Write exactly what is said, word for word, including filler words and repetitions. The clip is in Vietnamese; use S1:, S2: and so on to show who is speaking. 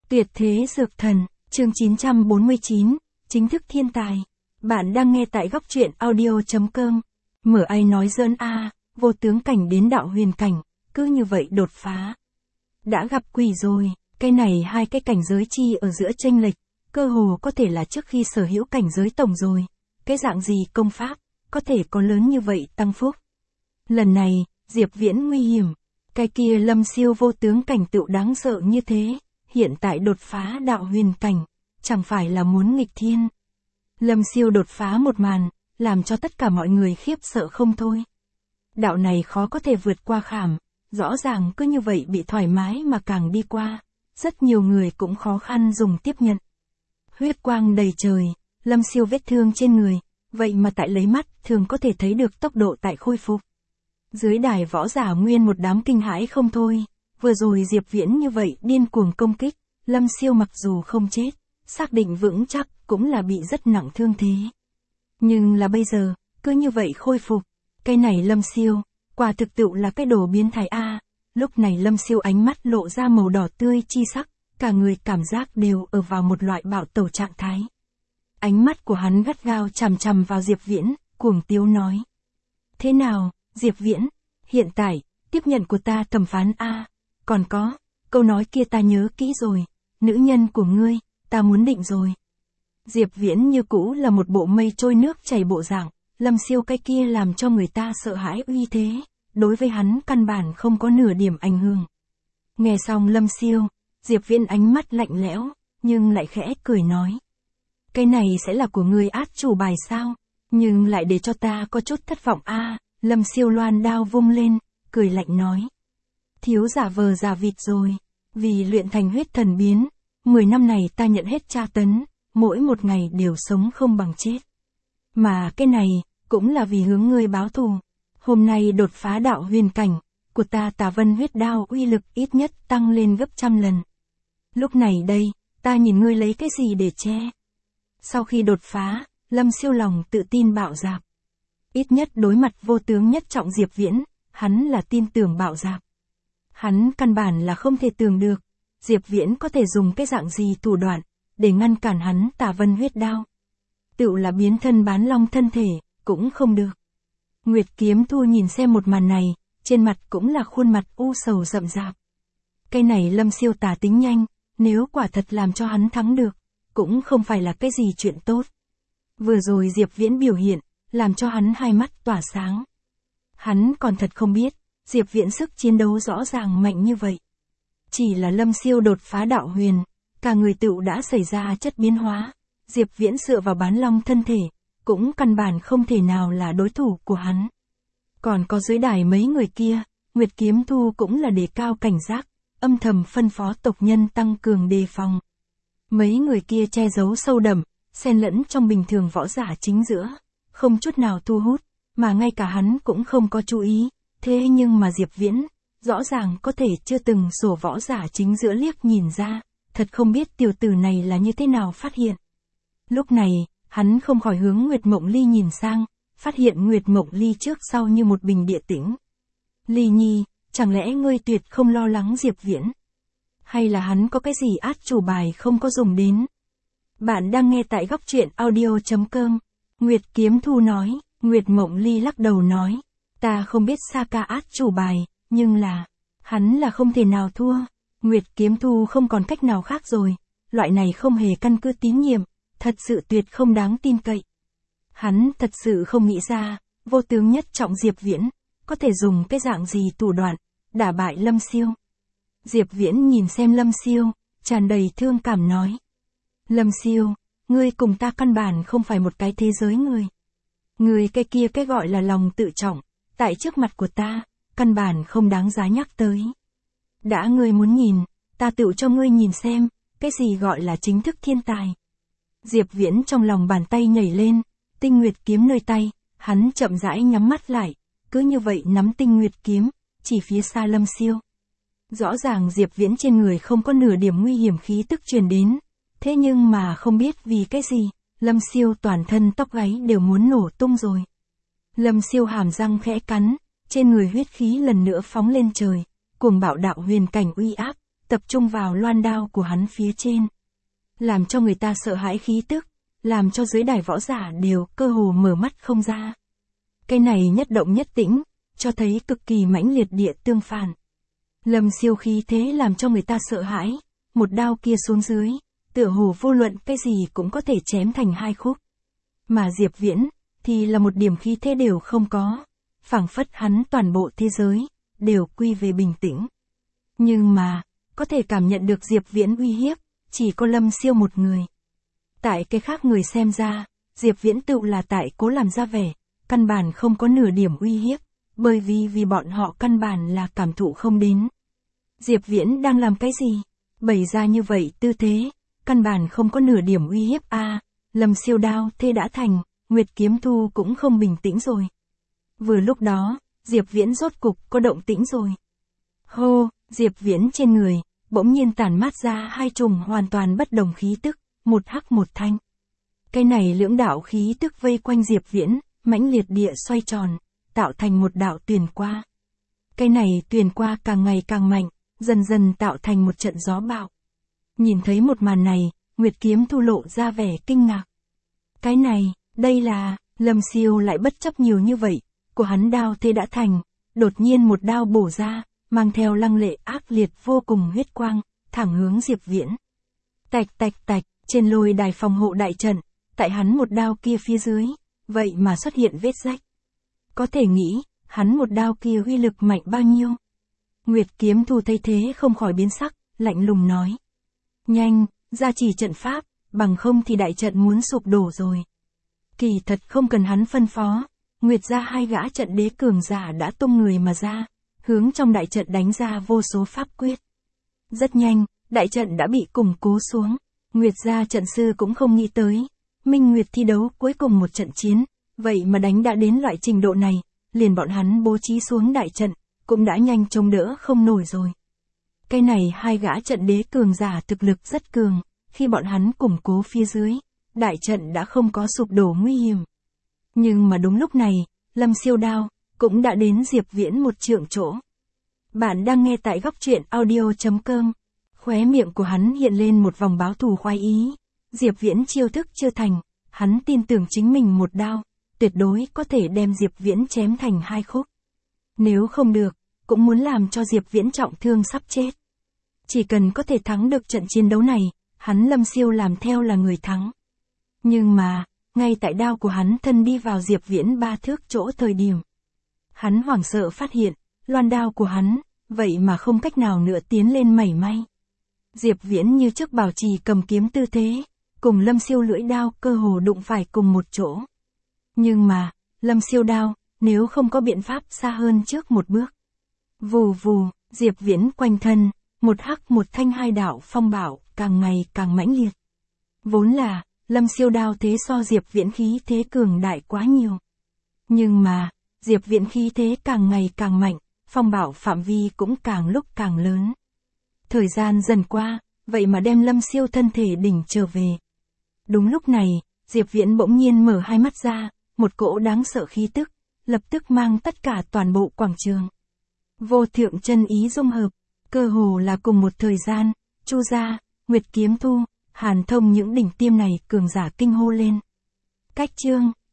S1: Tuyệt thế dược thần, chương chín trăm bốn mươi chín, chính thức thiên tài. Bạn đang nghe tại góc truyện audio.com. Mở ai nói giỡn a, vô tướng cảnh đến đạo huyền cảnh, cứ như vậy đột phá. Đã gặp quỷ rồi, cái này hai cái cảnh giới chi ở giữa chênh lệch, cơ hồ có thể là trước khi sở hữu cảnh giới tổng rồi. Cái dạng gì công pháp, có thể có lớn như vậy tăng phúc. Lần này, Diệp Viễn nguy hiểm, cái kia Lâm Siêu vô tướng cảnh tựu đáng sợ như thế. Hiện tại đột phá đạo huyền cảnh, chẳng phải là muốn nghịch thiên. Lâm Siêu đột phá một màn, làm cho tất cả mọi người khiếp sợ không thôi. Đạo này khó có thể vượt qua khảm, rõ ràng cứ như vậy bị thoải mái mà càng đi qua. Rất nhiều người cũng khó khăn dùng tiếp nhận. Huyết quang đầy trời, Lâm Siêu vết thương trên người, vậy mà tại lấy mắt thường có thể thấy được tốc độ tại khôi phục. Dưới đài võ giả nguyên một đám kinh hãi không thôi. Vừa rồi Diệp Viễn như vậy điên cuồng công kích, Lâm Siêu mặc dù không chết, xác định vững chắc cũng là bị rất nặng thương thế. Nhưng là bây giờ, cứ như vậy khôi phục, cái này Lâm Siêu, quả thực tựu là cái đồ biến thái a. Lúc này Lâm Siêu ánh mắt lộ ra màu đỏ tươi chi sắc, cả người cảm giác đều ở vào một loại bạo tẩu trạng thái. Ánh mắt của hắn gắt gao chằm chằm vào Diệp Viễn, cuồng tiếu nói. Thế nào, Diệp Viễn, hiện tại, tiếp nhận của ta thẩm phán a. Còn có, câu nói kia ta nhớ kỹ rồi, nữ nhân của ngươi, ta muốn định rồi. Diệp Viễn như cũ là một bộ mây trôi nước chảy bộ dạng, Lâm Siêu cái kia làm cho người ta sợ hãi uy thế, đối với hắn căn bản không có nửa điểm ảnh hưởng. Nghe xong Lâm Siêu, Diệp Viễn ánh mắt lạnh lẽo, nhưng lại khẽ cười nói. Cái này sẽ là của ngươi át chủ bài sao, nhưng lại để cho ta có chút thất vọng a. Lâm Siêu loan đao vung lên, cười lạnh nói. Thiếu giả vờ giả vịt rồi, vì luyện thành huyết thần biến, mười năm này ta nhận hết tra tấn, mỗi một ngày đều sống không bằng chết. Mà cái này, cũng là vì hướng ngươi báo thù. Hôm nay đột phá đạo huyền cảnh, của ta Tà Vân huyết đao uy lực ít nhất tăng lên gấp trăm lần. Lúc này đây, ta nhìn ngươi lấy cái gì để che. Sau khi đột phá, Lâm Siêu lòng tự tin bạo dạp. Ít nhất đối mặt vô tướng nhất trọng Diệp Viễn, hắn là tin tưởng bạo dạp. Hắn căn bản là không thể tưởng được, Diệp Viễn có thể dùng cái dạng gì thủ đoạn, để ngăn cản hắn Tà Vân huyết đao. Tựu là biến thân bán long thân thể, cũng không được. Nguyệt Kiếm Thu nhìn xem một màn này, trên mặt cũng là khuôn mặt u sầu rậm rạp. Cái này Lâm Siêu tà tính nhanh, nếu quả thật làm cho hắn thắng được, cũng không phải là cái gì chuyện tốt. Vừa rồi Diệp Viễn biểu hiện, làm cho hắn hai mắt tỏa sáng. Hắn còn thật không biết, Diệp Viễn sức chiến đấu rõ ràng mạnh như vậy. Chỉ là Lâm Siêu đột phá đạo huyền, cả người tựu đã xảy ra chất biến hóa. Diệp Viễn dựa vào bán long thân thể, cũng căn bản không thể nào là đối thủ của hắn. Còn có dưới đài mấy người kia, Nguyệt Kiếm Thu cũng là đề cao cảnh giác, âm thầm phân phó tộc nhân tăng cường đề phòng. Mấy người kia che giấu sâu đậm, xen lẫn trong bình thường võ giả chính giữa, không chút nào thu hút, mà ngay cả hắn cũng không có chú ý. Thế nhưng mà Diệp Viễn, rõ ràng có thể chưa từng sổ võ giả chính giữa liếc nhìn ra, thật không biết tiểu tử này là như thế nào phát hiện. Lúc này, hắn không khỏi hướng Nguyệt Mộng Ly nhìn sang, phát hiện Nguyệt Mộng Ly trước sau như một bình địa tĩnh. Ly Nhi, chẳng lẽ ngươi tuyệt không lo lắng Diệp Viễn? Hay là hắn có cái gì át chủ bài không có dùng đến? Bạn đang nghe tại góc truyện audio.com. Nguyệt Kiếm Thu nói, Nguyệt Mộng Ly lắc đầu nói. Ta không biết Saka át chủ bài, nhưng là, hắn là không thể nào thua. Nguyệt Kiếm Thu không còn cách nào khác rồi, loại này không hề căn cứ tín nhiệm, thật sự tuyệt không đáng tin cậy. Hắn thật sự không nghĩ ra, vô tướng nhất trọng Diệp Viễn, có thể dùng cái dạng gì thủ đoạn, đả bại Lâm Siêu. Diệp Viễn nhìn xem Lâm Siêu, tràn đầy thương cảm nói. Lâm Siêu, ngươi cùng ta căn bản không phải một cái thế giới người. Ngươi cái kia cái gọi là lòng tự trọng, tại trước mặt của ta, căn bản không đáng giá nhắc tới. Đã ngươi muốn nhìn, ta tự cho ngươi nhìn xem, cái gì gọi là chính thức thiên tài. Diệp Viễn trong lòng bàn tay nhảy lên, tinh nguyệt kiếm nơi tay, hắn chậm rãi nhắm mắt lại, cứ như vậy nắm tinh nguyệt kiếm, chỉ phía xa Lâm Siêu. Rõ ràng Diệp Viễn trên người không có nửa điểm nguy hiểm khí tức truyền đến, thế nhưng mà không biết vì cái gì, Lâm Siêu toàn thân tóc gáy đều muốn nổ tung rồi. Lâm Siêu hàm răng khẽ cắn, trên người huyết khí lần nữa phóng lên trời, cuồng bạo đạo huyền cảnh uy áp, tập trung vào loan đao của hắn phía trên. Làm cho người ta sợ hãi khí tức, làm cho dưới đài võ giả đều cơ hồ mở mắt không ra. Cái này nhất động nhất tĩnh, cho thấy cực kỳ mãnh liệt địa tương phản. Lâm Siêu khí thế làm cho người ta sợ hãi, một đao kia xuống dưới, tựa hồ vô luận cái gì cũng có thể chém thành hai khúc. Mà Diệp Viễn, thì là một điểm khí thế đều không có, phảng phất hắn toàn bộ thế giới, đều quy về bình tĩnh. Nhưng mà, có thể cảm nhận được Diệp Viễn uy hiếp, chỉ có Lâm Siêu một người. Tại cái khác người xem ra, Diệp Viễn tự là tại cố làm ra vẻ, căn bản không có nửa điểm uy hiếp, bởi vì vì bọn họ căn bản là cảm thụ không đến. Diệp Viễn đang làm cái gì? Bày ra như vậy tư thế, căn bản không có nửa điểm uy hiếp a. À, Lâm Siêu đao thế đã thành, Nguyệt Kiếm Thu cũng không bình tĩnh rồi. Vừa lúc đó, Diệp Viễn rốt cục có động tĩnh rồi. Hô, Diệp Viễn trên người, bỗng nhiên tản mát ra hai chùm hoàn toàn bất đồng khí tức, một hắc một thanh. Cái này lưỡng đạo khí tức vây quanh Diệp Viễn, mãnh liệt địa xoay tròn, tạo thành một đạo tuyền qua. Cái này tuyền qua càng ngày càng mạnh, dần dần tạo thành một trận gió bão. Nhìn thấy một màn này, Nguyệt Kiếm Thu lộ ra vẻ kinh ngạc. Cái này, đây là, Lâm Siêu lại bất chấp nhiều như vậy, của hắn đao thế đã thành, đột nhiên một đao bổ ra, mang theo lăng lệ ác liệt vô cùng huyết quang, thẳng hướng Diệp Viễn. Tạch tạch tạch, trên lôi đài phòng hộ đại trận, tại hắn một đao kia phía dưới, vậy mà xuất hiện vết rách. Có thể nghĩ, hắn một đao kia uy lực mạnh bao nhiêu. Nguyệt Kiếm Thu thấy thế không khỏi biến sắc, lạnh lùng nói. Nhanh, gia trì trận pháp, bằng không thì đại trận muốn sụp đổ rồi. Kỳ thật không cần hắn phân phó, Nguyệt gia hai gã trận đế cường giả đã tung người mà ra, hướng trong đại trận đánh ra vô số pháp quyết. Rất nhanh, đại trận đã bị củng cố xuống, Nguyệt gia trận sư cũng không nghĩ tới. Minh Nguyệt thi đấu cuối cùng một trận chiến, vậy mà đánh đã đến loại trình độ này, liền bọn hắn bố trí xuống đại trận, cũng đã nhanh chống đỡ không nổi rồi. Cái này hai gã trận đế cường giả thực lực rất cường, khi bọn hắn củng cố phía dưới, đại trận đã không có sụp đổ nguy hiểm. Nhưng mà đúng lúc này, Lâm Siêu đao, cũng đã đến Diệp Viễn một trượng chỗ. Bạn đang nghe tại góc truyện audio chấm com, khóe miệng của hắn hiện lên một vòng báo thù khoái ý. Diệp Viễn chiêu thức chưa thành, hắn tin tưởng chính mình một đao, tuyệt đối có thể đem Diệp Viễn chém thành hai khúc. Nếu không được, cũng muốn làm cho Diệp Viễn trọng thương sắp chết. Chỉ cần có thể thắng được trận chiến đấu này, hắn Lâm Siêu làm theo là người thắng. Nhưng mà, ngay tại đao của hắn thân đi vào Diệp Viễn ba thước chỗ thời điểm. Hắn hoảng sợ phát hiện, loan đao của hắn, vậy mà không cách nào nữa tiến lên mảy may. Diệp Viễn như trước bảo trì cầm kiếm tư thế, cùng Lâm Siêu lưỡi đao cơ hồ đụng phải cùng một chỗ. Nhưng mà, Lâm Siêu đao, nếu không có biện pháp xa hơn trước một bước. Vù vù, Diệp Viễn quanh thân, một hắc một thanh hai đạo phong bạo, càng ngày càng mãnh liệt. Vốn là, Lâm Siêu đao thế so Diệp Viễn khí thế cường đại quá nhiều. Nhưng mà, Diệp Viễn khí thế càng ngày càng mạnh, phong bạo phạm vi cũng càng lúc càng lớn. Thời gian dần qua, vậy mà đem Lâm Siêu thân thể đỉnh trở về. Đúng lúc này, Diệp Viễn bỗng nhiên mở hai mắt ra, một cỗ đáng sợ khí tức, lập tức mang tất cả toàn bộ quảng trường. Vô thượng chân ý dung hợp, cơ hồ là cùng một thời gian, Chu gia, Nguyệt Kiếm Thu, Hàn Thông những đỉnh tiêm này cường giả kinh hô lên. Cách chương